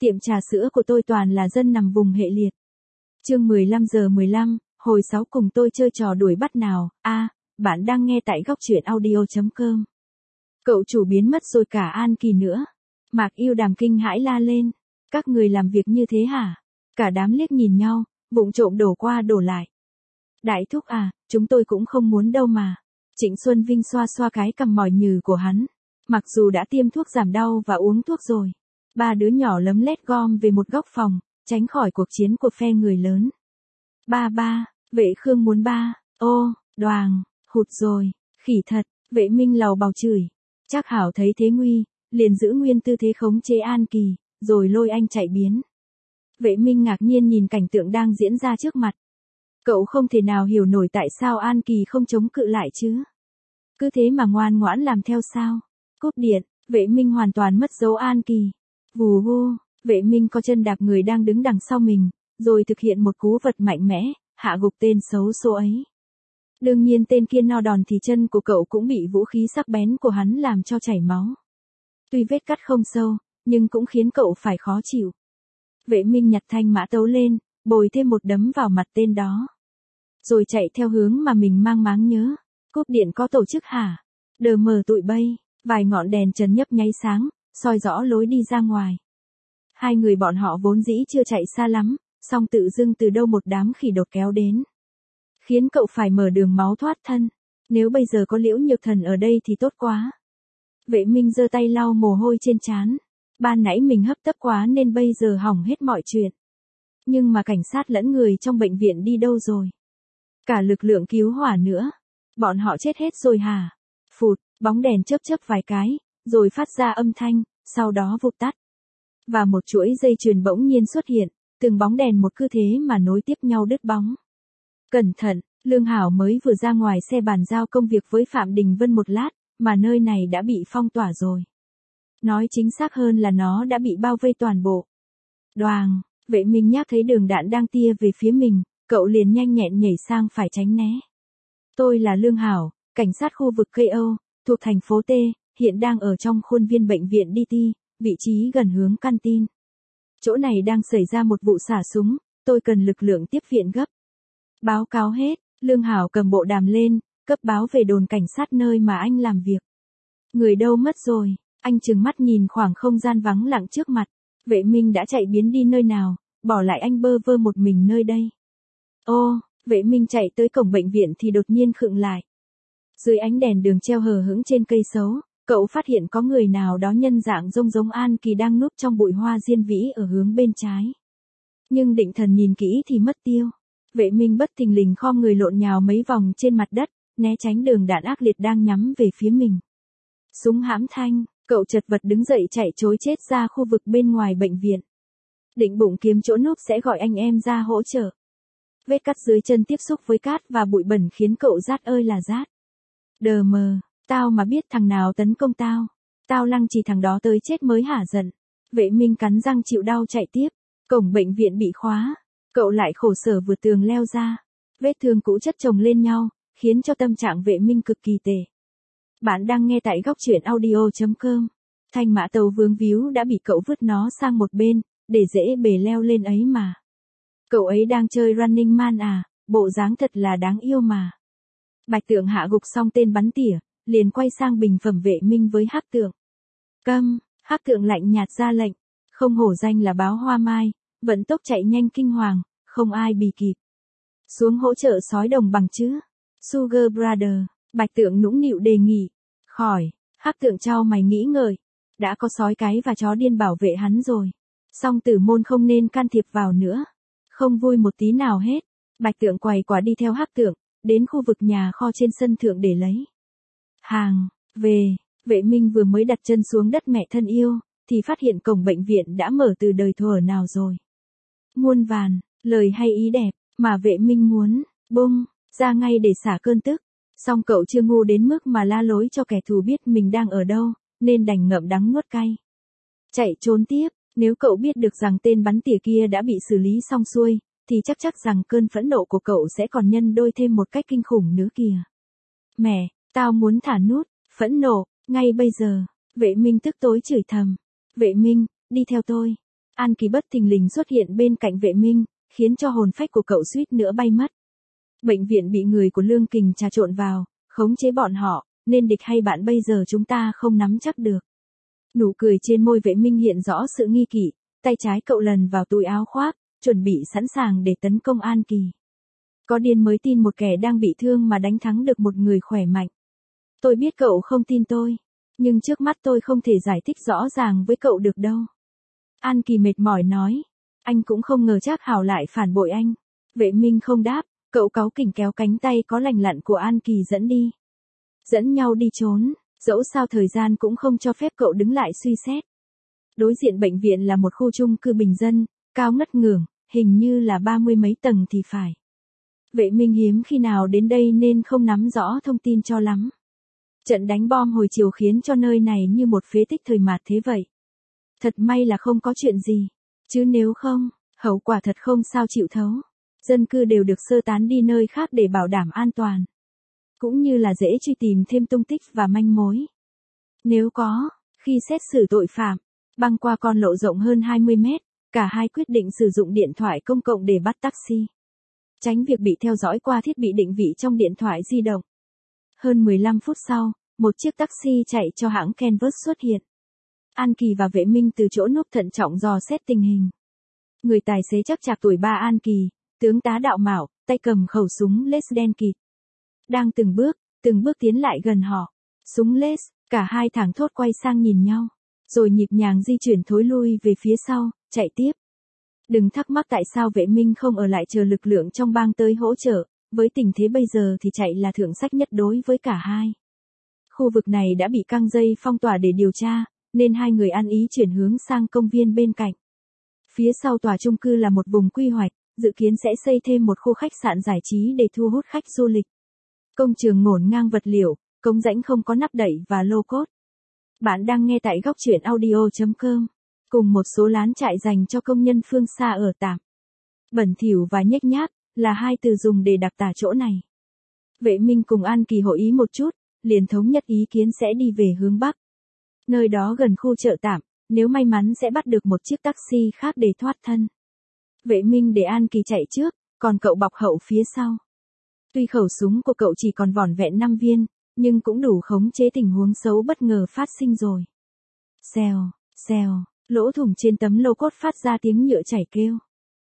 Tiệm trà sữa của tôi toàn là dân nằm vùng hệ liệt. Chương 15:15, hồi 6 cùng tôi chơi trò đuổi bắt nào. Bạn đang nghe tại góc truyện audio.com. Cậu chủ biến mất rồi cả An Kỳ nữa. Mạc Yêu Đàm kinh hãi la lên. Các người làm việc như thế hả? Cả đám liếc nhìn nhau, vụng trộm đổ qua đổ lại. Đại thúc à, chúng tôi cũng không muốn đâu mà. Trịnh Xuân Vinh xoa xoa cái cằm mỏi nhừ của hắn. Mặc dù đã tiêm thuốc giảm đau và uống thuốc rồi. Ba đứa nhỏ lấm lét gom về một góc phòng, tránh khỏi cuộc chiến của phe người lớn. Ba, Vệ Khương muốn ba. Ô, Đoàng, hụt rồi, khỉ thật. Vệ Minh lầu bầu chửi. Trác Hảo thấy thế nguy, liền giữ nguyên tư thế khống chế An Kỳ, rồi lôi anh chạy biến. Vệ Minh ngạc nhiên nhìn cảnh tượng đang diễn ra trước mặt. Cậu không thể nào hiểu nổi tại sao An Kỳ không chống cự lại chứ. Cứ thế mà ngoan ngoãn làm theo sao. Cúp điện, Vệ Minh hoàn toàn mất dấu An Kỳ. Vù vù, Vệ Minh có chân đạp người đang đứng đằng sau mình, rồi thực hiện một cú vật mạnh mẽ, hạ gục tên xấu số ấy. Đương nhiên tên kia no đòn thì chân của cậu cũng bị vũ khí sắc bén của hắn làm cho chảy máu. Tuy vết cắt không sâu, nhưng cũng khiến cậu phải khó chịu. Vệ Minh nhặt thanh mã tấu lên, bồi thêm một đấm vào mặt tên đó. Rồi chạy theo hướng mà mình mang máng nhớ. Cúp điện có tổ chức hả? Đờ mờ tụi bay, vài ngọn đèn trần nhấp nháy sáng, soi rõ lối đi ra ngoài. Hai người bọn họ vốn dĩ chưa chạy xa lắm, song tự dưng từ đâu một đám khỉ đột kéo đến. Khiến cậu phải mở đường máu thoát thân. Nếu bây giờ có Liễu Nhược Thần ở đây thì tốt quá. Vệ Minh giơ tay lau mồ hôi trên trán. Ban nãy mình hấp tấp quá nên bây giờ hỏng hết mọi chuyện. Nhưng mà cảnh sát lẫn người trong bệnh viện đi đâu rồi? Cả lực lượng cứu hỏa nữa. Bọn họ chết hết rồi hả? Phụt, bóng đèn chớp chớp vài cái, rồi phát ra âm thanh, sau đó vụt tắt. Và một chuỗi dây chuyền bỗng nhiên xuất hiện, từng bóng đèn một cứ thế mà nối tiếp nhau đứt bóng. Cẩn thận, Lương Hảo mới vừa ra ngoài xe bàn giao công việc với Phạm Đình Vân một lát, mà nơi này đã bị phong tỏa rồi. Nói chính xác hơn là nó đã bị bao vây toàn bộ. Đoàng, Vệ Minh nhác thấy đường đạn đang tia về phía mình, cậu liền nhanh nhẹn nhảy sang phải tránh né. Tôi là Lương Hảo, cảnh sát khu vực KO, thuộc thành phố T, hiện đang ở trong khuôn viên bệnh viện DT, vị trí gần hướng canteen. Chỗ này đang xảy ra một vụ xả súng, tôi cần lực lượng tiếp viện gấp. Báo cáo hết, Lương Hảo cầm bộ đàm lên, cấp báo về đồn cảnh sát nơi mà anh làm việc. Người đâu mất rồi, anh trừng mắt nhìn khoảng không gian vắng lặng trước mặt. Vệ Minh đã chạy biến đi nơi nào, bỏ lại anh bơ vơ một mình nơi đây. Ô, Vệ Minh chạy tới cổng bệnh viện thì đột nhiên khựng lại. Dưới ánh đèn đường treo hờ hững trên cây sấu, cậu phát hiện có người nào đó nhân dạng giống An Kỳ đang núp trong bụi hoa diên vĩ ở hướng bên trái. Nhưng định thần nhìn kỹ thì mất tiêu. Vệ Minh bất thình lình khom người lộn nhào mấy vòng trên mặt đất, né tránh đường đạn ác liệt đang nhắm về phía mình. Súng hãm thanh, cậu chật vật đứng dậy chạy trối chết ra khu vực bên ngoài bệnh viện. Định bụng kiếm chỗ núp sẽ gọi anh em ra hỗ trợ. Vết cắt dưới chân tiếp xúc với cát và bụi bẩn khiến cậu rát ơi là rát. Đờ mờ, tao mà biết thằng nào tấn công tao. Tao lăng trì thằng đó tới chết mới hả giận. Vệ Minh cắn răng chịu đau chạy tiếp. Cổng bệnh viện bị khóa. Cậu lại khổ sở vượt tường leo ra. Vết thương cũ chất chồng lên nhau, khiến cho tâm trạng Vệ Minh cực kỳ tệ. Bạn đang nghe tại góc truyện audio.com. Thanh mã tàu vướng víu đã bị cậu vứt nó sang một bên, để dễ bề leo lên ấy mà. Cậu ấy đang chơi Running Man à, bộ dáng thật là đáng yêu mà. Bạch Tượng hạ gục xong tên bắn tỉa, liền quay sang bình phẩm Vệ Minh với Hắc Tượng. Câm, Hắc Tượng lạnh nhạt ra lệnh, không hổ danh là báo hoa mai, vận tốc chạy nhanh kinh hoàng, không ai bì kịp. Xuống hỗ trợ sói đồng bằng chứ. Sugar Brother, Bạch Tượng nũng nịu đề nghị. Khỏi, Hắc Tượng trao mày nghĩ ngợi. Đã có sói cái và chó điên bảo vệ hắn rồi. Song Tử Môn không nên can thiệp vào nữa. Không vui một tí nào hết. Bạch Tượng quầy quả đi theo Hắc Tượng, đến khu vực nhà kho trên sân thượng để lấy hàng về. Vệ Minh vừa mới đặt chân xuống đất mẹ thân yêu, thì phát hiện cổng bệnh viện đã mở từ đời thuở nào rồi. Muôn vàn, lời hay ý đẹp, mà Vệ Minh muốn, bung, ra ngay để xả cơn tức. Song cậu chưa ngu đến mức mà la lối cho kẻ thù biết mình đang ở đâu, nên đành ngậm đắng nuốt cay. Chạy trốn tiếp, nếu cậu biết được rằng tên bắn tỉa kia đã bị xử lý xong xuôi, thì chắc rằng cơn phẫn nộ của cậu sẽ còn nhân đôi thêm một cách kinh khủng nữa kìa. Mẹ, tao muốn thả nút, phẫn nộ, ngay bây giờ. Vệ Minh tức tối chửi thầm. Vệ Minh, đi theo tôi. An Kỳ bất thình lình xuất hiện bên cạnh Vệ Minh, khiến cho hồn phách của cậu suýt nữa bay mất. Bệnh viện bị người của Lương Kình trà trộn vào, khống chế bọn họ, nên địch hay bạn bây giờ chúng ta không nắm chắc được. Nụ cười trên môi Vệ Minh hiện rõ sự nghi kỵ, tay trái cậu lần vào túi áo khoác, chuẩn bị sẵn sàng để tấn công An Kỳ. Có điên mới tin một kẻ đang bị thương mà đánh thắng được một người khỏe mạnh. Tôi biết cậu không tin tôi, nhưng trước mắt tôi không thể giải thích rõ ràng với cậu được đâu. An Kỳ mệt mỏi nói, anh cũng không ngờ Trác Hảo lại phản bội anh. Vệ Minh không đáp, cậu cáu kỉnh kéo cánh tay có lành lặn của An Kỳ dẫn đi. Dẫn nhau đi trốn, dẫu sao thời gian cũng không cho phép cậu đứng lại suy xét. Đối diện bệnh viện là một khu chung cư bình dân, cao ngất ngưởng, hình như là 30 mấy tầng thì phải. Vệ Minh hiếm khi nào đến đây nên không nắm rõ thông tin cho lắm. Trận đánh bom hồi chiều khiến cho nơi này như một phế tích thời mạt thế vậy. Thật may là không có chuyện gì, chứ nếu không, hậu quả thật không sao chịu thấu. Dân cư đều được sơ tán đi nơi khác để bảo đảm an toàn. Cũng như là dễ truy tìm thêm tung tích và manh mối. Nếu có, khi xét xử tội phạm, băng qua con lộ rộng hơn 20 mét, cả hai quyết định sử dụng điện thoại công cộng để bắt taxi. Tránh việc bị theo dõi qua thiết bị định vị trong điện thoại di động. Hơn 15 phút sau, một chiếc taxi chạy cho hãng Canvas xuất hiện. An Kỳ và Vệ Minh từ chỗ núp thận trọng dò xét tình hình. Người tài xế chắc chạc tuổi 3 An Kỳ, tướng tá đạo mạo, tay cầm khẩu súng Les đen kịt. Đang từng bước tiến lại gần họ. Súng Les, cả hai thảng thốt quay sang nhìn nhau. Rồi nhịp nhàng di chuyển thối lui về phía sau, chạy tiếp. Đừng thắc mắc tại sao Vệ Minh không ở lại chờ lực lượng trong bang tới hỗ trợ, với tình thế bây giờ thì chạy là thượng sách nhất đối với cả hai. Khu vực này đã bị căng dây phong tỏa để điều tra, nên hai người ăn ý chuyển hướng sang công viên bên cạnh. Phía sau tòa chung cư là một vùng quy hoạch, dự kiến sẽ xây thêm một khu khách sạn giải trí để thu hút khách du lịch. Công trường ngổn ngang vật liệu, cống rãnh không có nắp đậy và lô cốt. Bạn đang nghe tại góc truyện audio.com, cùng một số lán trại dành cho công nhân phương xa ở tạm. Bẩn thỉu và nhếch nhác là hai từ dùng để đặc tả chỗ này. Vệ Minh cùng An Kỳ hội ý một chút, liền thống nhất ý kiến sẽ đi về hướng Bắc. Nơi đó gần khu chợ tạm, nếu may mắn sẽ bắt được một chiếc taxi khác để thoát thân. Vệ Minh để An Kỳ chạy trước, còn cậu bọc hậu phía sau. Tuy khẩu súng của cậu chỉ còn vỏn vẹn 5 viên, nhưng cũng đủ khống chế tình huống xấu bất ngờ phát sinh rồi. Xèo, xèo, lỗ thủng trên tấm lô cốt phát ra tiếng nhựa chảy kêu.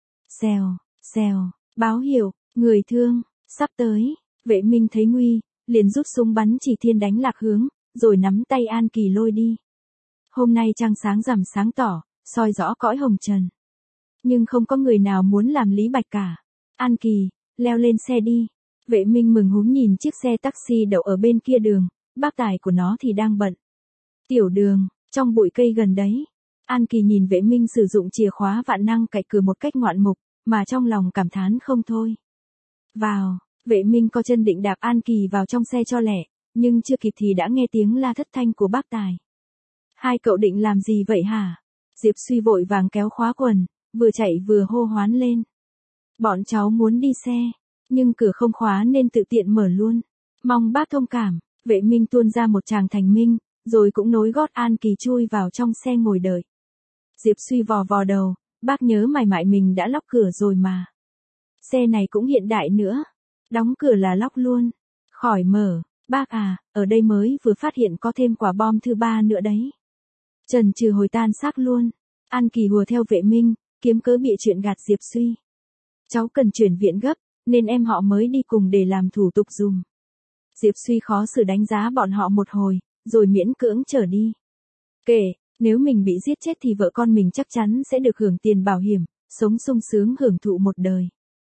Xèo, xèo, báo hiệu, người thương, sắp tới. Vệ Minh thấy nguy, liền rút súng bắn chỉ thiên đánh lạc hướng, rồi nắm tay An Kỳ lôi đi. Hôm nay trăng sáng rằm sáng tỏ, soi rõ cõi hồng trần. Nhưng không có người nào muốn làm lý bạch cả. An Kỳ, leo lên xe đi. Vệ Minh mừng húm nhìn chiếc xe taxi đậu ở bên kia đường, bác tài của nó thì đang bận. Tiểu Đường, trong bụi cây gần đấy. An Kỳ nhìn Vệ Minh sử dụng chìa khóa vạn năng cạy cửa một cách ngoạn mục, mà trong lòng cảm thán không thôi. Vào, Vệ Minh co chân định đạp An Kỳ vào trong xe cho lẹ, nhưng chưa kịp thì đã nghe tiếng la thất thanh của bác tài. Hai cậu định làm gì vậy hả? Diệp Suy vội vàng kéo khóa quần, vừa chạy vừa hô hoán lên. Bọn cháu muốn đi xe, nhưng cửa không khóa nên tự tiện mở luôn. Mong bác thông cảm. Vệ Minh tuôn ra một tràng thành minh, rồi cũng nối gót An Kỳ chui vào trong xe ngồi đợi. Diệp Suy vò vò đầu, bác nhớ mày mại mình đã lóc cửa rồi mà. Xe này cũng hiện đại nữa. Đóng cửa là lóc luôn. Khỏi mở, bác à, ở đây mới vừa phát hiện có thêm quả bom thứ 3 nữa đấy. Trần trừ hồi tan xác luôn. An Kỳ hùa theo Vệ Minh, kiếm cớ bịa chuyện gạt Diệp Suy. Cháu cần chuyển viện gấp, nên em họ mới đi cùng để làm thủ tục dùm. Diệp Suy khó xử đánh giá bọn họ một hồi, rồi miễn cưỡng trở đi. Kể, nếu mình bị giết chết thì vợ con mình chắc chắn sẽ được hưởng tiền bảo hiểm, sống sung sướng hưởng thụ một đời.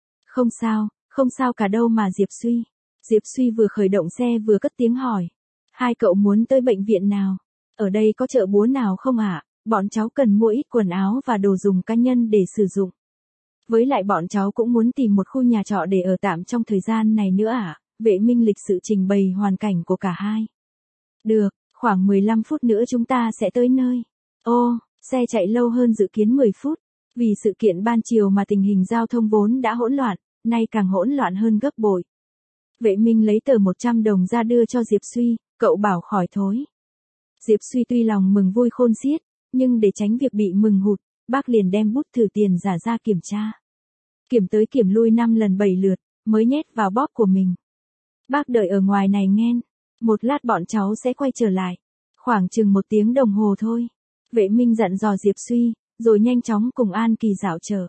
Không sao cả đâu mà Diệp Suy. Diệp Suy vừa khởi động xe vừa cất tiếng hỏi. Hai cậu muốn tới bệnh viện nào? Ở đây có chợ búa nào không ạ? Bọn cháu cần mua ít quần áo và đồ dùng cá nhân để sử dụng. Với lại bọn cháu cũng muốn tìm một khu nhà trọ để ở tạm trong thời gian này nữa ạ. Vệ Minh lịch sự trình bày hoàn cảnh của cả hai. Được, khoảng 15 phút nữa chúng ta sẽ tới nơi. Ô, xe chạy lâu hơn dự kiến 10 phút. Vì sự kiện ban chiều mà tình hình giao thông vốn đã hỗn loạn, nay càng hỗn loạn hơn gấp bội. Vệ Minh lấy tờ 100 đồng ra đưa cho Diệp Suy, cậu bảo khỏi thối. Diệp Suy tuy lòng mừng vui khôn xiết, nhưng để tránh việc bị mừng hụt, bác liền đem bút thử tiền giả ra kiểm tra. Kiểm tới kiểm lui 5 lần 7 lượt, mới nhét vào bóp của mình. Bác đợi ở ngoài này nghen, một lát bọn cháu sẽ quay trở lại. Khoảng chừng 1 tiếng đồng hồ thôi. Vệ Minh dặn dò Diệp Suy, rồi nhanh chóng cùng An Kỳ dạo chợ.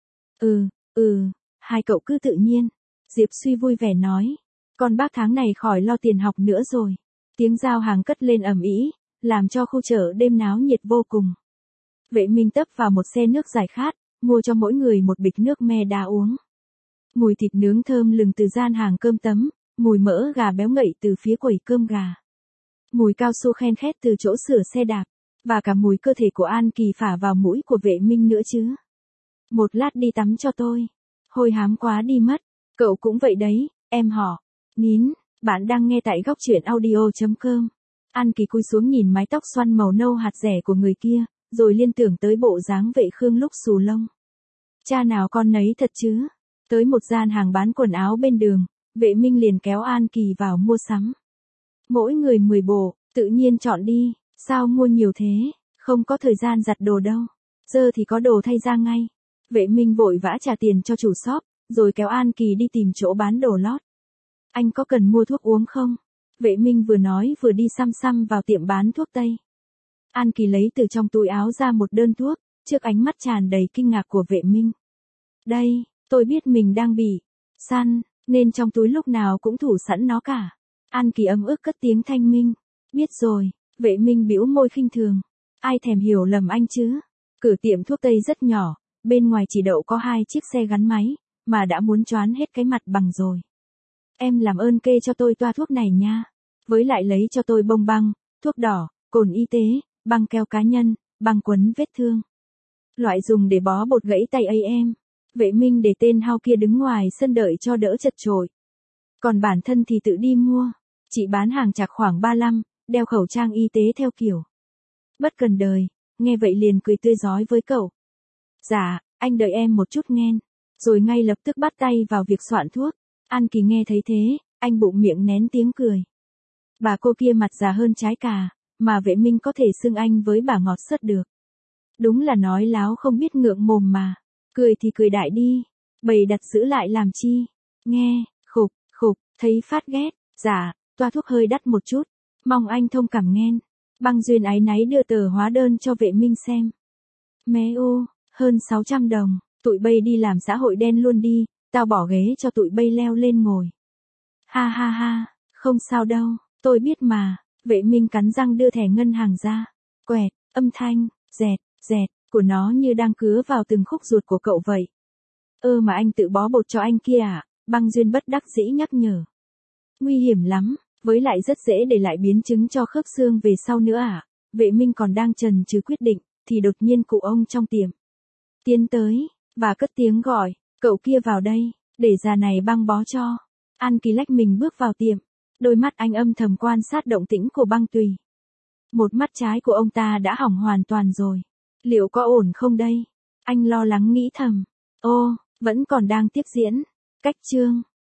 Hai cậu cứ tự nhiên. Diệp Suy vui vẻ nói. Con bác tháng này khỏi lo tiền học nữa rồi. Tiếng giao hàng cất lên ầm ĩ, làm cho khu chợ đêm náo nhiệt vô cùng. Vệ Minh tấp vào một xe nước giải khát, mua cho mỗi người một bịch nước me đá uống. Mùi thịt nướng thơm lừng từ gian hàng cơm tấm, mùi mỡ gà béo ngậy từ phía quầy cơm gà. Mùi cao su khen khét từ chỗ sửa xe đạp, và cả mùi cơ thể của An Kỳ phả vào mũi của Vệ Minh nữa chứ. Một lát đi tắm cho tôi. Hôi hám quá đi mất. Cậu cũng vậy đấy, em họ. Nín, bạn đang nghe tại góc truyện audio.com. An Kỳ cúi xuống nhìn mái tóc xoăn màu nâu hạt rẻ của người kia, rồi liên tưởng tới bộ dáng Vệ Khương lúc xù lông. Cha nào con nấy thật chứ. Tới một gian hàng bán quần áo bên đường, Vệ Minh liền kéo An Kỳ vào mua sắm. Mỗi người 10 bộ, tự nhiên chọn đi, sao mua nhiều thế, không có thời gian giặt đồ đâu. Giờ thì có đồ thay ra ngay. Vệ Minh vội vã trả tiền cho chủ shop, rồi kéo An Kỳ đi tìm chỗ bán đồ lót. Anh có cần mua thuốc uống không? Vệ Minh vừa nói vừa đi xăm xăm vào tiệm bán thuốc tây. An Kỳ lấy từ trong túi áo ra một đơn thuốc, trước ánh mắt tràn đầy kinh ngạc của Vệ Minh. Đây, tôi biết mình đang bị săn, nên trong túi lúc nào cũng thủ sẵn nó cả. An Kỳ ấm ức cất tiếng thanh minh. Biết rồi. Vệ Minh bĩu môi khinh thường. Ai thèm hiểu lầm anh chứ? Cửa tiệm thuốc tây rất nhỏ, bên ngoài chỉ đậu có 2 chiếc xe gắn máy, mà đã muốn choán hết cái mặt bằng rồi. Em làm ơn kê cho tôi toa thuốc này nha. Với lại lấy cho tôi bông băng, thuốc đỏ, cồn y tế, băng keo cá nhân, băng quấn vết thương. Loại dùng để bó bột gãy tay ấy em. Vệ Minh để tên hao kia đứng ngoài sân đợi cho đỡ chật chội. Còn bản thân thì tự đi mua. Chị bán hàng chạc khoảng 35, đeo khẩu trang y tế theo kiểu bất cần đời, nghe vậy liền cười tươi rói với cậu. Dạ, anh đợi em một chút nghen. Rồi ngay lập tức bắt tay vào việc soạn thuốc. An Kỳ nghe thấy thế, anh bụng miệng nén tiếng cười. Bà cô kia mặt già hơn trái cà, mà Vệ Minh có thể xưng anh với bà ngọt sớt được. Đúng là nói láo không biết ngượng mồm mà. Cười thì cười đại đi, bày đặt giữ lại làm chi. Nghe, khục, thấy phát ghét. Dạ, toa thuốc hơi đắt một chút, mong anh thông cảm nghen. Băng Duyên áy náy đưa tờ hóa đơn cho Vệ Minh xem. Mé ô, hơn 600 đồng, tụi bay đi làm xã hội đen luôn đi, tao bỏ ghế cho tụi bay leo lên ngồi. Ha, không sao đâu, tôi biết mà. Vệ Minh cắn răng đưa thẻ ngân hàng ra. Quẹt, âm thanh, dẹt, của nó như đang cứa vào từng khúc ruột của cậu vậy. Mà anh tự bó bột cho anh kia à? Băng Duyên bất đắc dĩ nhắc nhở. Nguy hiểm lắm, với lại rất dễ để lại biến chứng cho khớp xương về sau nữa à? Vệ Minh còn đang chần chừ quyết định, thì đột nhiên cụ ông trong tiệm tiến tới, và cất tiếng gọi, cậu kia vào đây, để già này băng bó cho. An Kỳ lách mình bước vào tiệm, đôi mắt anh âm thầm quan sát động tĩnh của Băng Tùy. Một mắt trái của ông ta đã hỏng hoàn toàn rồi. Liệu có ổn không đây? Anh lo lắng nghĩ thầm. Vẫn còn đang tiếp diễn. Cách chương